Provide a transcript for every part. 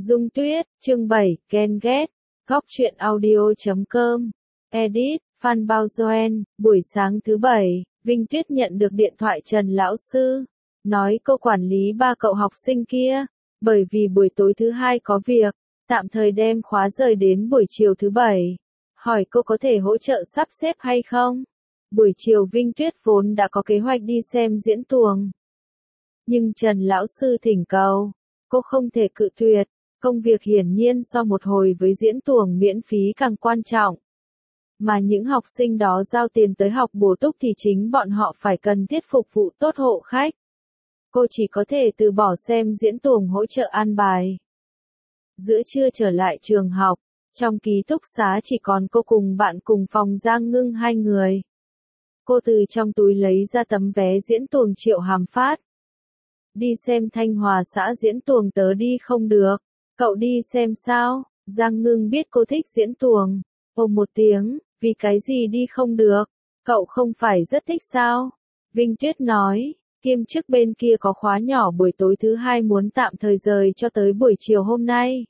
Dung Tuyết, chương 7, Ken Ghét, Góc truyện audio.com, Edit, Phan Bao Doen, buổi sáng thứ Bảy, Vinh Tuyết nhận được điện thoại Trần Lão Sư, nói cô quản lý ba cậu học sinh kia, bởi vì buổi tối thứ Hai có việc, tạm thời đem khóa rời đến buổi chiều thứ Bảy, hỏi cô có thể hỗ trợ sắp xếp hay không. Buổi chiều Vinh Tuyết vốn đã có kế hoạch đi xem diễn tuồng. Nhưng Trần Lão Sư thỉnh cầu, cô không thể cự tuyệt, công việc hiển nhiên so một hồi với diễn tuồng miễn phí càng quan trọng. Mà những học sinh đó giao tiền tới học bổ túc thì chính bọn họ phải cần thiết phục vụ tốt hộ khách. Cô chỉ có thể từ bỏ xem diễn tuồng hỗ trợ an bài. Giữa trưa trở lại trường học, trong ký túc xá chỉ còn cô cùng bạn cùng phòng Giang Ngưng hai người. Cô từ trong túi lấy ra tấm vé diễn tuồng Triệu Hàm phát. Đi xem Thanh Hòa xã diễn tuồng tớ đi không được, cậu đi xem sao? Giang Ngưng biết cô thích diễn tuồng. Ồ một tiếng, vì cái gì đi không được? Cậu không phải rất thích sao? Vinh Tuyết nói, kiêm chức bên kia có khóa nhỏ buổi tối thứ Hai muốn tạm thời rời cho tới buổi chiều hôm nay.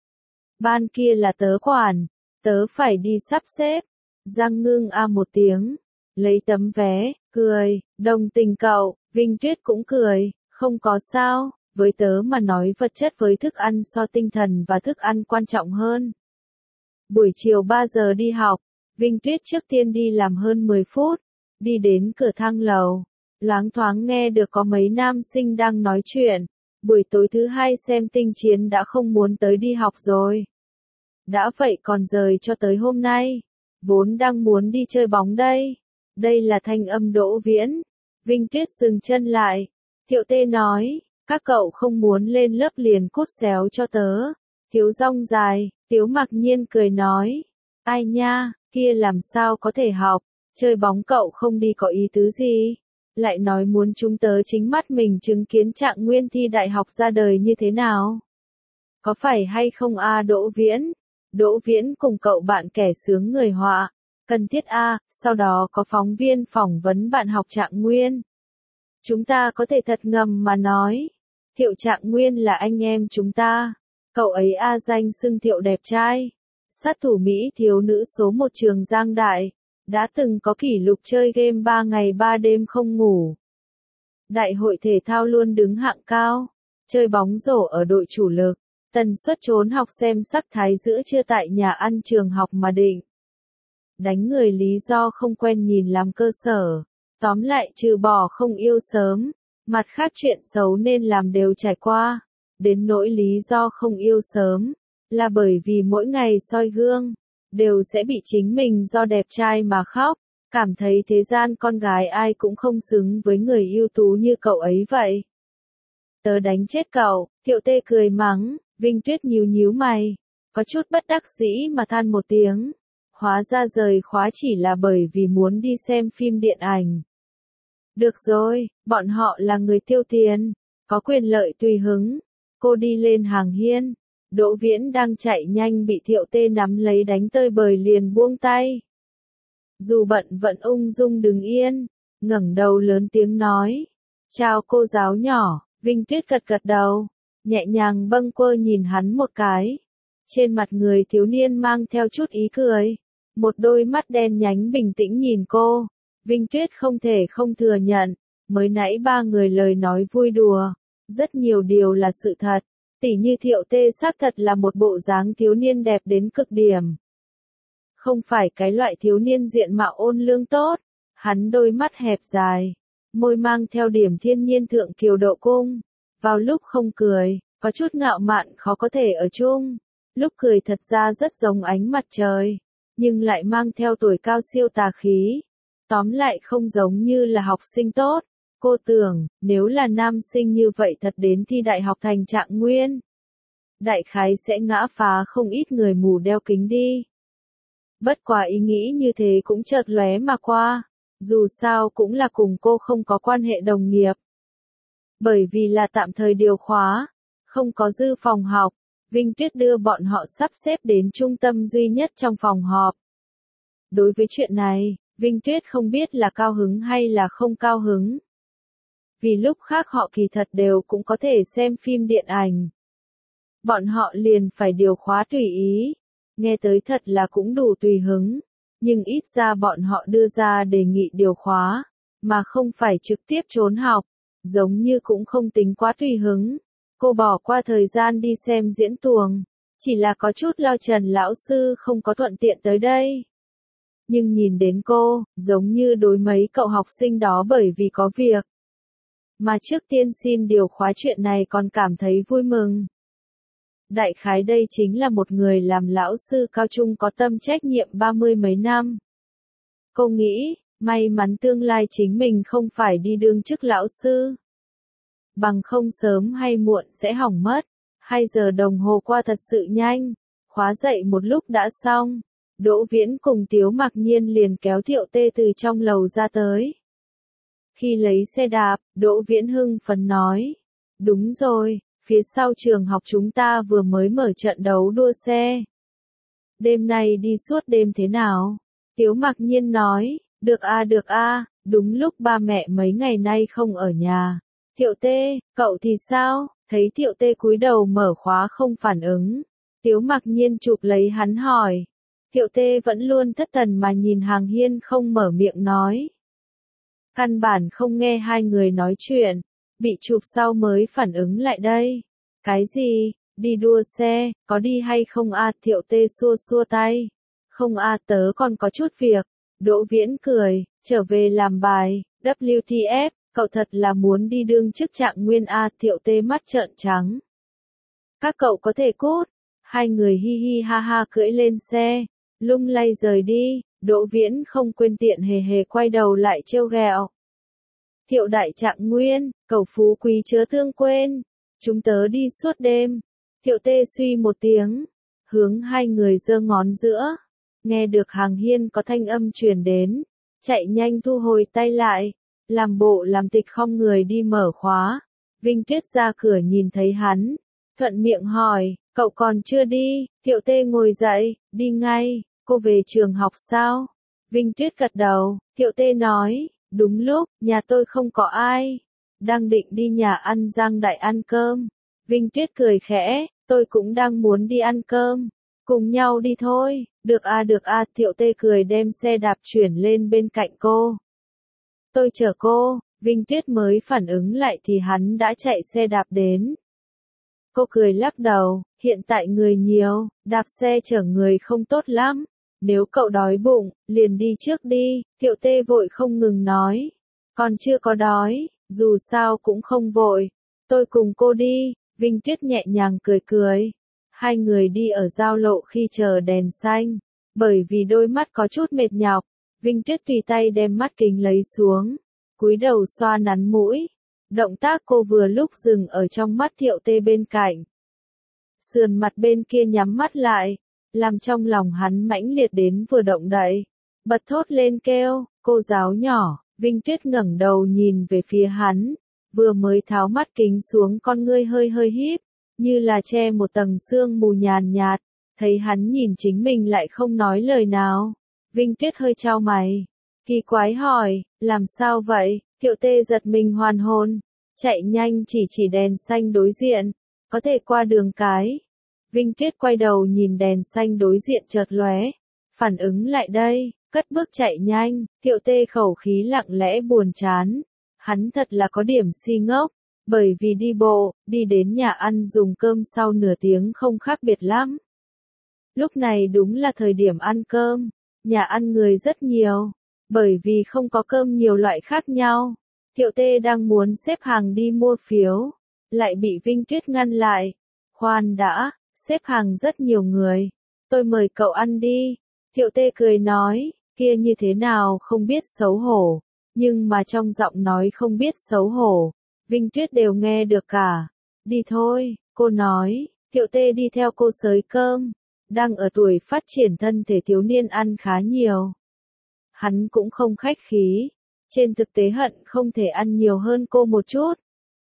Ban kia là tớ quản, tớ phải đi sắp xếp. Giang Ngưng một tiếng, lấy tấm vé, cười, đồng tình cậu. Vinh Tuyết cũng cười, không có sao, với tớ mà nói vật chất với thức ăn so tinh thần và thức ăn quan trọng hơn. Buổi chiều 3 giờ đi học, Vinh Tuyết trước tiên đi làm hơn 10 phút, đi đến cửa thang lầu, loáng thoáng nghe được có mấy nam sinh đang nói chuyện, buổi tối thứ Hai xem tinh chiến đã không muốn tới đi học rồi. Đã vậy còn rời cho tới hôm nay, vốn đang muốn đi chơi bóng đây. Đây là thanh âm Đỗ Viễn. Vinh Tuyết dừng chân lại, Thiệu Tê nói, các cậu không muốn lên lớp liền cút xéo cho tớ. Thiếu rong dài, Tiếu Mặc Nhiên cười nói, ai nha, kia làm sao có thể học, chơi bóng cậu không đi có ý tứ gì. Lại nói muốn chúng tớ chính mắt mình chứng kiến Trạng Nguyên thi đại học ra đời như thế nào. Có phải hay không Đỗ Viễn? Đỗ Viễn cùng cậu bạn kẻ sướng người họa. Cần thiết sau đó có phóng viên phỏng vấn bạn học Trạng Nguyên. Chúng ta có thể thật ngầm mà nói. Thiệu Trạng Nguyên là anh em chúng ta. Cậu ấy danh xưng Thiệu đẹp trai. Sát thủ Mỹ thiếu nữ số 1 trường Giang Đại. Đã từng có kỷ lục chơi game 3 ngày 3 đêm không ngủ. Đại hội thể thao luôn đứng hạng cao. Chơi bóng rổ ở đội chủ lực. Tần suất trốn học xem sắc thái giữa trưa tại nhà ăn trường học mà định. Đánh người lý do không quen nhìn làm cơ sở. Tóm lại trừ bỏ không yêu sớm, mặt khác chuyện xấu nên làm đều trải qua. Đến nỗi lý do không yêu sớm, là bởi vì mỗi ngày soi gương, đều sẽ bị chính mình do đẹp trai mà khóc, cảm thấy thế gian con gái ai cũng không xứng với người ưu tú như cậu ấy vậy. Tớ đánh chết cậu, Thiệu Tê cười mắng, Vinh Tuyết nhíu nhíu mày, có chút bất đắc dĩ mà than một tiếng. Hóa ra rời khóa chỉ là bởi vì muốn đi xem phim điện ảnh. Được rồi, bọn họ là người tiêu tiền, có quyền lợi tùy hứng. Cô đi lên hàng hiên, Đỗ Viễn đang chạy nhanh bị Thiệu Tê nắm lấy đánh tơi bời liền buông tay. Dù bận vẫn ung dung đứng yên, ngẩng đầu lớn tiếng nói, chào cô giáo nhỏ. Vinh Tuyết gật gật đầu, nhẹ nhàng bâng quơ nhìn hắn một cái. Trên mặt người thiếu niên mang theo chút ý cười. Một đôi mắt đen nhánh bình tĩnh nhìn cô. Vinh Tuyết không thể không thừa nhận, mới nãy ba người lời nói vui đùa, rất nhiều điều là sự thật, tỉ như Thiệu Tê xác thật là một bộ dáng thiếu niên đẹp đến cực điểm. Không phải cái loại thiếu niên diện mạo ôn lương tốt, hắn đôi mắt hẹp dài, môi mang theo điểm thiên nhiên thượng kiều độ cung, vào lúc không cười, có chút ngạo mạn khó có thể ở chung, lúc cười thật ra rất giống ánh mặt trời, nhưng lại mang theo tuổi cao siêu tà khí. Tóm lại không giống như là học sinh tốt. Cô tưởng, nếu là nam sinh như vậy thật đến thi đại học thành Trạng Nguyên, đại khái sẽ ngã phá không ít người mù đeo kính đi. Bất quá ý nghĩ như thế cũng chợt lóe mà qua, dù sao cũng là cùng cô không có quan hệ đồng nghiệp. Bởi vì là tạm thời điều khóa, không có dư phòng học, Vinh Tuyết đưa bọn họ sắp xếp đến trung tâm duy nhất trong phòng họp. Đối với chuyện này, Vinh Tuyết không biết là cao hứng hay là không cao hứng. Vì lúc khác họ kỳ thật đều cũng có thể xem phim điện ảnh. bọn họ liền phải điều khóa tùy ý. Nghe tới thật là cũng đủ tùy hứng, nhưng ít ra bọn họ đưa ra đề nghị điều khóa, mà không phải trực tiếp trốn học, giống như cũng không tính quá tùy hứng. Cô bỏ qua thời gian đi xem diễn tuồng, chỉ là có chút lo Trần lão sư không có thuận tiện tới đây. Nhưng nhìn đến cô, giống như đối mấy cậu học sinh đó bởi vì có việc mà trước tiên xin điều khóa chuyện này còn cảm thấy vui mừng. Đại khái đây chính là một người làm lão sư cao trung có tâm trách nhiệm 30 mấy năm. Cô nghĩ, may mắn tương lai chính mình không phải đi đương chức lão sư. Bằng không sớm hay muộn sẽ hỏng mất. 2 giờ đồng hồ qua thật sự nhanh. Khóa dậy một lúc đã xong. Đỗ Viễn cùng Tiếu Mặc Nhiên liền kéo Thiệu Tê từ trong lầu ra tới. Khi lấy xe đạp, Đỗ Viễn hưng phấn nói. Đúng rồi, phía sau trường học chúng ta vừa mới mở trận đấu đua xe. Đêm nay đi suốt đêm thế nào? Tiếu Mặc Nhiên nói, được a, đúng lúc ba mẹ mấy ngày nay không ở nhà. Thiệu Tê, cậu thì sao? Thấy Thiệu Tê cúi đầu mở khóa không phản ứng. Tiếu Mặc Nhiên chụp lấy hắn hỏi. Thiệu Tê vẫn luôn thất thần mà nhìn Hàng Hiên không mở miệng nói. Căn bản không nghe hai người nói chuyện, bị chụp sau mới phản ứng lại đây. Cái gì? Đi đua xe, có đi hay không a? Thiệu Tê xua xua tay. Không a, tớ còn có chút việc. Đỗ Viễn cười, trở về làm bài, WTF, cậu thật là muốn đi đương chức trạng nguyên a? Thiệu Tê mắt trợn trắng. Các cậu có thể cút. Hai người hi hi ha ha cưỡi lên xe, lung lay rời đi. Đỗ Viễn không quên tiện hề hề quay đầu lại trêu ghẹo. Thiệu đại trạng nguyên, cầu phú quý chớ thương quên. Chúng tớ đi suốt đêm. Thiệu Tê suy một tiếng, hướng hai người giơ ngón giữa. Nghe được Hàng Hiên có thanh âm truyền đến, chạy nhanh thu hồi tay lại, làm bộ làm tịch không người đi mở khóa. Vinh Tuyết ra cửa nhìn thấy hắn, thuận miệng hỏi, cậu còn chưa đi? Thiệu Tê ngồi dậy, đi ngay, cô về trường học sao? Vinh Tuyết gật đầu, Thiệu Tê nói, đúng lúc, nhà tôi không có ai, đang định đi nhà ăn Giang Đại ăn cơm. Vinh Tuyết cười khẽ, tôi cũng đang muốn đi ăn cơm, cùng nhau đi thôi. Được a, Thiệu Tê cười đem xe đạp chuyển lên bên cạnh cô. Tôi chở cô. Vinh Tuyết mới phản ứng lại thì hắn đã chạy xe đạp đến. Cô cười lắc đầu, hiện tại người nhiều, đạp xe chở người không tốt lắm. Nếu cậu đói bụng, liền đi trước đi. Thiệu Tê vội không ngừng nói. Còn chưa có đói, dù sao cũng không vội. Tôi cùng cô đi. Vinh Tuyết nhẹ nhàng cười cười. Hai người đi ở giao lộ khi chờ đèn xanh. Bởi vì đôi mắt có chút mệt nhọc, Vinh Tuyết tùy tay đem mắt kính lấy xuống, cúi đầu xoa nắn mũi. Động tác cô vừa lúc dừng ở trong mắt Thiệu Tê bên cạnh. Sườn mặt bên kia nhắm mắt lại, làm trong lòng hắn mãnh liệt đến vừa động đậy. Bật thốt lên kêu, cô giáo nhỏ. Vinh Tuyết ngẩng đầu nhìn về phía hắn, vừa mới tháo mắt kính xuống con ngươi hơi hơi híp, như là che một tầng sương mù nhàn nhạt. Thấy hắn nhìn chính mình lại không nói lời nào. Vinh Tuyết hơi chau mày, kỳ quái hỏi, làm sao vậy? Thiệu Tê giật mình hoàn hồn, chạy nhanh chỉ đèn xanh đối diện, có thể qua đường cái. Vinh Tuyết quay đầu nhìn đèn xanh đối diện chợt lóe, phản ứng lại đây, cất bước chạy nhanh. Thiệu Tê khẩu khí lặng lẽ buồn chán, hắn thật là có điểm si ngốc, bởi vì đi bộ, đi đến nhà ăn dùng cơm sau nửa tiếng không khác biệt lắm. Lúc này đúng là thời điểm ăn cơm, nhà ăn người rất nhiều, bởi vì không có cơm nhiều loại khác nhau. Thiệu Tê đang muốn xếp hàng đi mua phiếu, lại bị Vinh Tuyết ngăn lại. Khoan đã, xếp hàng rất nhiều người, tôi mời cậu ăn đi. Thiệu Tê cười nói, kia như thế nào không biết xấu hổ, nhưng mà trong giọng nói không biết xấu hổ, Vinh Tuyết đều nghe được cả. Đi thôi, cô nói. Thiệu Tê đi theo cô xới cơm. Đang ở tuổi phát triển thân thể thiếu niên ăn khá nhiều. Hắn cũng không khách khí, trên thực tế hận không thể ăn nhiều hơn cô một chút.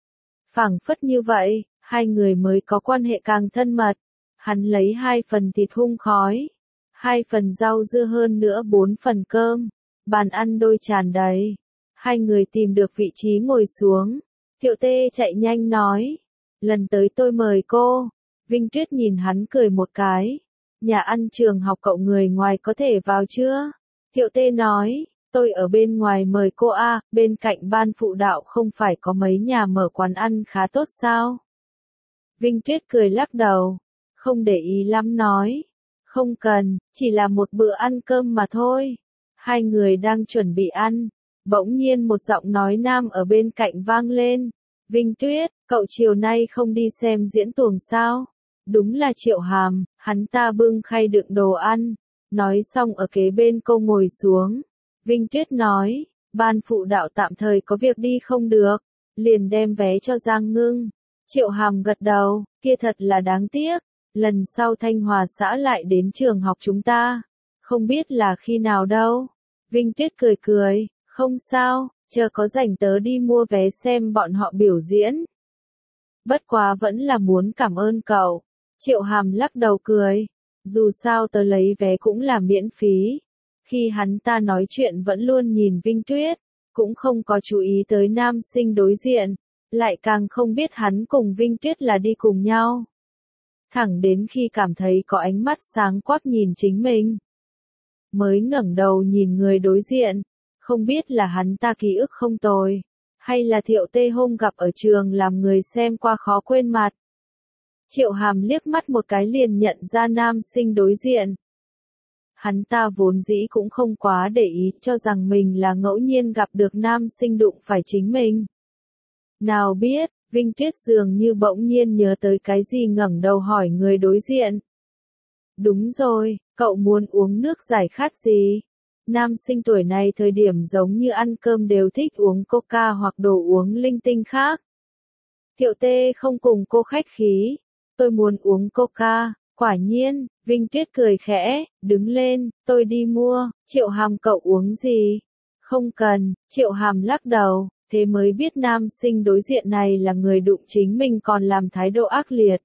Phảng phất như vậy, hai người mới có quan hệ càng thân mật. Hắn lấy 2 phần thịt hun khói, 2 phần rau dưa hơn nữa 4 phần cơm. Bàn ăn đôi tràn đầy. Hai người tìm được vị trí ngồi xuống. Thiệu Tê chạy nhanh nói, lần tới tôi mời cô. Vinh Tuyết nhìn hắn cười một cái. Nhà ăn trường học cậu người ngoài có thể vào chưa? Thiệu Tê nói, tôi ở bên ngoài mời cô a, bên cạnh ban phụ đạo không phải có mấy nhà mở quán ăn khá tốt sao? Vinh Tuyết cười lắc đầu, không để ý lắm nói, không cần, chỉ là một bữa ăn cơm mà thôi. Hai người đang chuẩn bị ăn, bỗng nhiên một giọng nói nam ở bên cạnh vang lên. Vinh Tuyết, cậu chiều nay không đi xem diễn tuồng sao? Đúng là Triệu Hàm, hắn ta bưng khay đựng đồ ăn, nói xong ở kế bên cô ngồi xuống. Vinh Tuyết nói, ban phụ đạo tạm thời có việc đi không được, liền đem vé cho Giang Ngưng. Triệu Hàm gật đầu, kia thật là đáng tiếc, lần sau Thanh Hòa xã lại đến trường học chúng ta, không biết là khi nào đâu. Vinh Tuyết cười cười, không sao, chờ có rảnh tớ đi mua vé xem bọn họ biểu diễn. Bất quá vẫn là muốn cảm ơn cậu. Triệu Hàm lắc đầu cười, dù sao tớ lấy vé cũng là miễn phí. Khi hắn ta nói chuyện vẫn luôn nhìn Vinh Tuyết, cũng không có chú ý tới nam sinh đối diện, lại càng không biết hắn cùng Vinh Tuyết là đi cùng nhau. Thẳng đến khi cảm thấy có ánh mắt sáng quắc nhìn chính mình, mới ngẩng đầu nhìn người đối diện, không biết là hắn ta ký ức không tồi, hay là Thiệu Tê hôm gặp ở trường làm người xem qua khó quên mặt. Triệu Hàm liếc mắt một cái liền nhận ra nam sinh đối diện. Hắn ta vốn dĩ cũng không quá để ý, cho rằng mình là ngẫu nhiên gặp được nam sinh đụng phải chính mình. Nào biết, Vinh Tuyết dường như bỗng nhiên nhớ tới cái gì ngẩng đầu hỏi người đối diện. Đúng rồi, cậu muốn uống nước giải khát gì? Nam sinh tuổi này thời điểm giống như ăn cơm đều thích uống coca hoặc đồ uống linh tinh khác. Thiệu Tê không cùng cô khách khí. Tôi muốn uống coca, quả nhiên, Vinh Tuyết cười khẽ, đứng lên, tôi đi mua. Triệu Hàm cậu uống gì? Không cần, Triệu Hàm lắc đầu, thế mới biết nam sinh đối diện này là người đụng chính mình còn làm thái độ ác liệt.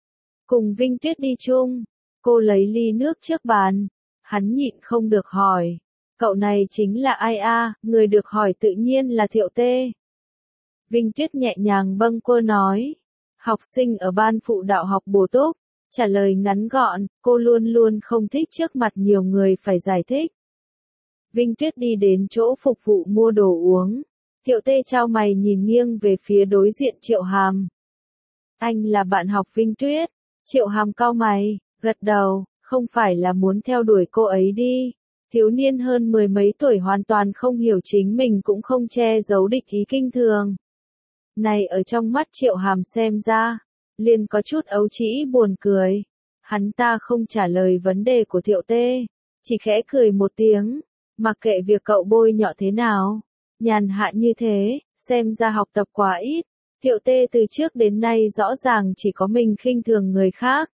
Cùng Vinh Tuyết đi chung, cô lấy ly nước trước bàn, hắn nhịn không được hỏi, cậu này chính là ai a? Người được hỏi tự nhiên là Thiệu Tê. Vinh Tuyết nhẹ nhàng bâng quơ nói, học sinh ở ban phụ đạo học bổ túc, trả lời ngắn gọn, cô luôn luôn không thích trước mặt nhiều người phải giải thích. Vinh Tuyết đi đến chỗ phục vụ mua đồ uống, Thiệu Tê chau mày nhìn nghiêng về phía đối diện Triệu Hàm. Anh là bạn học Vinh Tuyết? Triệu Hàm cau mày, gật đầu, không phải là muốn theo đuổi cô ấy đi. Thiếu niên hơn mười mấy tuổi hoàn toàn không hiểu chính mình cũng không che giấu địch ý kinh thường. Này ở trong mắt Triệu Hàm xem ra, liền có chút ấu trĩ buồn cười. Hắn ta không trả lời vấn đề của Thiệu Tê, chỉ khẽ cười một tiếng, mặc kệ việc cậu bôi nhọ thế nào, nhàn hạ như thế, xem ra học tập quá ít. Thiệu Tê từ trước đến nay rõ ràng chỉ có mình khinh thường người khác.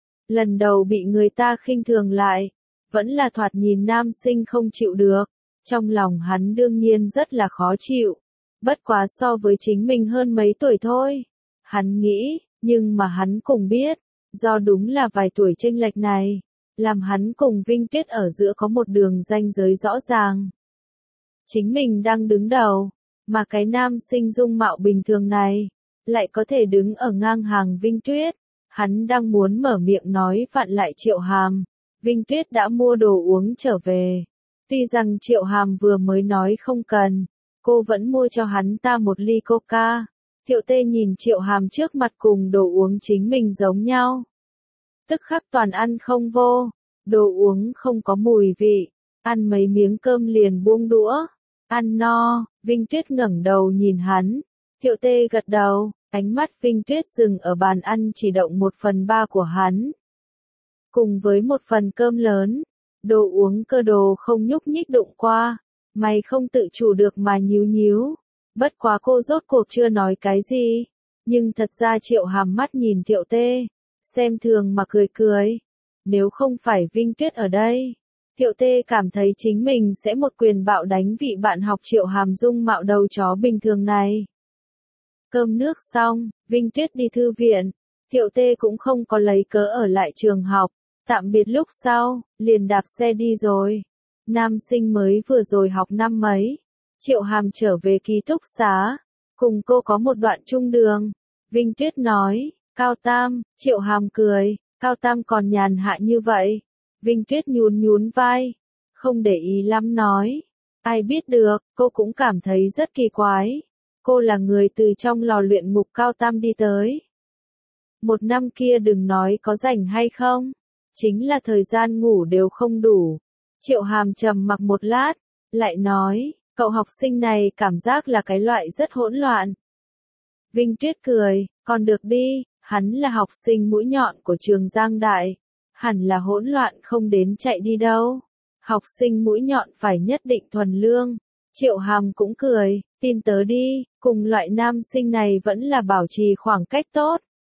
Lần đầu bị người ta khinh thường lại, vẫn là thoạt nhìn nam sinh không chịu được, trong lòng hắn đương nhiên rất là khó chịu. Bất quá so với chính mình hơn mấy tuổi thôi. Hắn nghĩ, nhưng mà hắn cũng biết, do đúng là vài tuổi chênh lệch này, làm hắn cùng Vinh Tuyết ở giữa có một đường ranh giới rõ ràng. Chính mình đang đứng đầu, mà cái nam sinh dung mạo bình thường này, lại có thể đứng ở ngang hàng Vinh Tuyết. Hắn đang muốn mở miệng nói vặn lại Triệu Hàm, Vinh Tuyết đã mua đồ uống trở về. Tuy rằng Triệu Hàm vừa mới nói không cần, cô vẫn mua cho hắn ta một ly coca. Thiệu Tê nhìn Triệu Hàm trước mặt cùng đồ uống chính mình giống nhau. Tức khắc toàn ăn không vô, đồ uống không có mùi vị, ăn mấy miếng cơm liền buông đũa, ăn no. Vinh Tuyết ngẩng đầu nhìn hắn, Thiệu Tê gật đầu, ánh mắt Vinh Tuyết dừng ở bàn ăn chỉ động 1/3 của hắn. Cùng với một phần cơm lớn, đồ uống cơ đồ không nhúc nhích đụng qua, mày không tự chủ được mà nhíu nhíu. Bất quá cô rốt cuộc chưa nói cái gì, nhưng thật ra Triệu Hàm mắt nhìn Thiệu Tê, xem thường mà cười cười. Nếu không phải Vinh Tuyết ở đây, Thiệu Tê cảm thấy chính mình sẽ một quyền bạo đánh vị bạn học Triệu Hàm dung mạo đầu chó bình thường này. Cơm nước xong, Vinh Tuyết đi thư viện, Thiệu Tê cũng không có lấy cớ ở lại trường học, tạm biệt lúc sau, liền đạp xe đi rồi. Nam sinh mới vừa rồi học năm mấy, Triệu Hàm trở về ký túc xá, cùng cô có một đoạn chung đường. Vinh Tuyết nói, Cao Tam, Triệu Hàm cười, Cao Tam còn nhàn hạ như vậy. Vinh Tuyết nhún nhún vai, không để ý lắm nói. Ai biết được, cô cũng cảm thấy rất kỳ quái. Cô là người từ trong lò luyện ngục Cao Tam đi tới. Một năm kia đừng nói có rảnh hay không, chính là thời gian ngủ đều không đủ. Triệu Hàm trầm mặc một lát, lại nói, cậu học sinh này cảm giác là cái loại rất hỗn loạn. Vinh Tuyết cười, còn được đi, hắn là học sinh mũi nhọn của trường Giang Đại. Hẳn là hỗn loạn không đến chạy đi đâu. Học sinh mũi nhọn phải nhất định thuần lương. Triệu Hàm cũng cười, tin tớ đi, cùng loại nam sinh này vẫn là bảo trì khoảng cách tốt.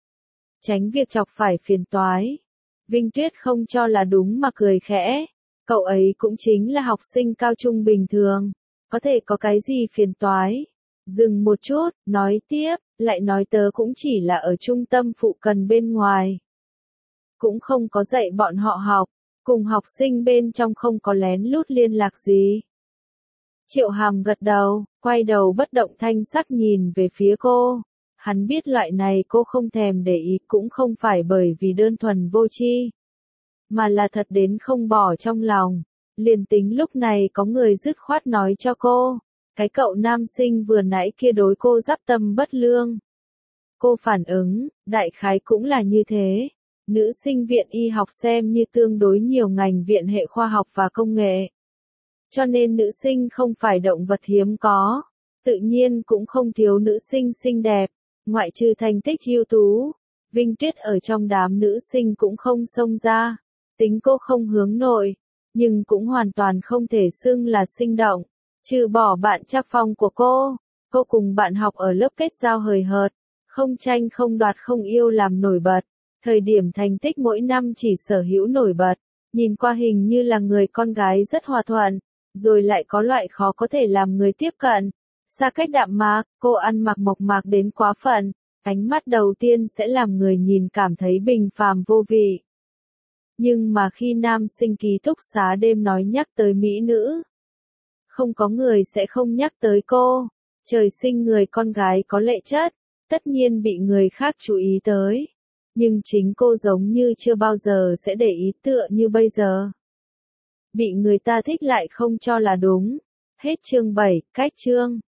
Tránh việc chọc phải phiền toái. Vinh Tuyết không cho là đúng mà cười khẽ. Cậu ấy cũng chính là học sinh cao trung bình thường. Có thể có cái gì phiền toái. Dừng một chút, nói tiếp, lại nói tớ cũng chỉ là ở trung tâm phụ cận bên ngoài. Cũng không có dạy bọn họ học, cùng học sinh bên trong không có lén lút liên lạc gì. Triệu Hàm gật đầu, quay đầu bất động thanh sắc nhìn về phía cô. Hắn biết loại này cô không thèm để ý cũng không phải bởi vì đơn thuần vô tri, mà là thật đến không bỏ trong lòng. Liền tính lúc này có người dứt khoát nói cho cô, cái cậu nam sinh vừa nãy kia đối cô giáp tâm bất lương. Cô phản ứng, đại khái cũng là như thế. Nữ sinh viện y học xem như tương đối nhiều ngành viện hệ khoa học và công nghệ. Cho nên nữ sinh không phải động vật hiếm có. Tự nhiên cũng không thiếu nữ sinh xinh đẹp. Ngoại trừ thành tích ưu tú, Vinh Tuyết ở trong đám nữ sinh cũng không xông ra. Tính cô không hướng nội, nhưng cũng hoàn toàn không thể xưng là sinh động. Trừ bỏ bạn trắc phong của cô cùng bạn học ở lớp kết giao hời hợt, không tranh không đoạt không yêu làm nổi bật. Thời điểm thành tích mỗi năm chỉ sở hữu nổi bật, nhìn qua hình như là người con gái rất hòa thuận, rồi lại có loại khó có thể làm người tiếp cận. Xa cách đạm mạc, cô ăn mặc mộc mạc đến quá phận, ánh mắt đầu tiên sẽ làm người nhìn cảm thấy bình phàm vô vị. Nhưng mà khi nam sinh ký túc xá đêm nói nhắc tới mỹ nữ, không có người sẽ không nhắc tới cô. Trời sinh người con gái có lệ chất, tất nhiên bị người khác chú ý tới. Nhưng chính cô giống như chưa bao giờ sẽ để ý tựa như bây giờ. Bị người ta thích lại không cho là đúng. Hết chương 7, cách chương.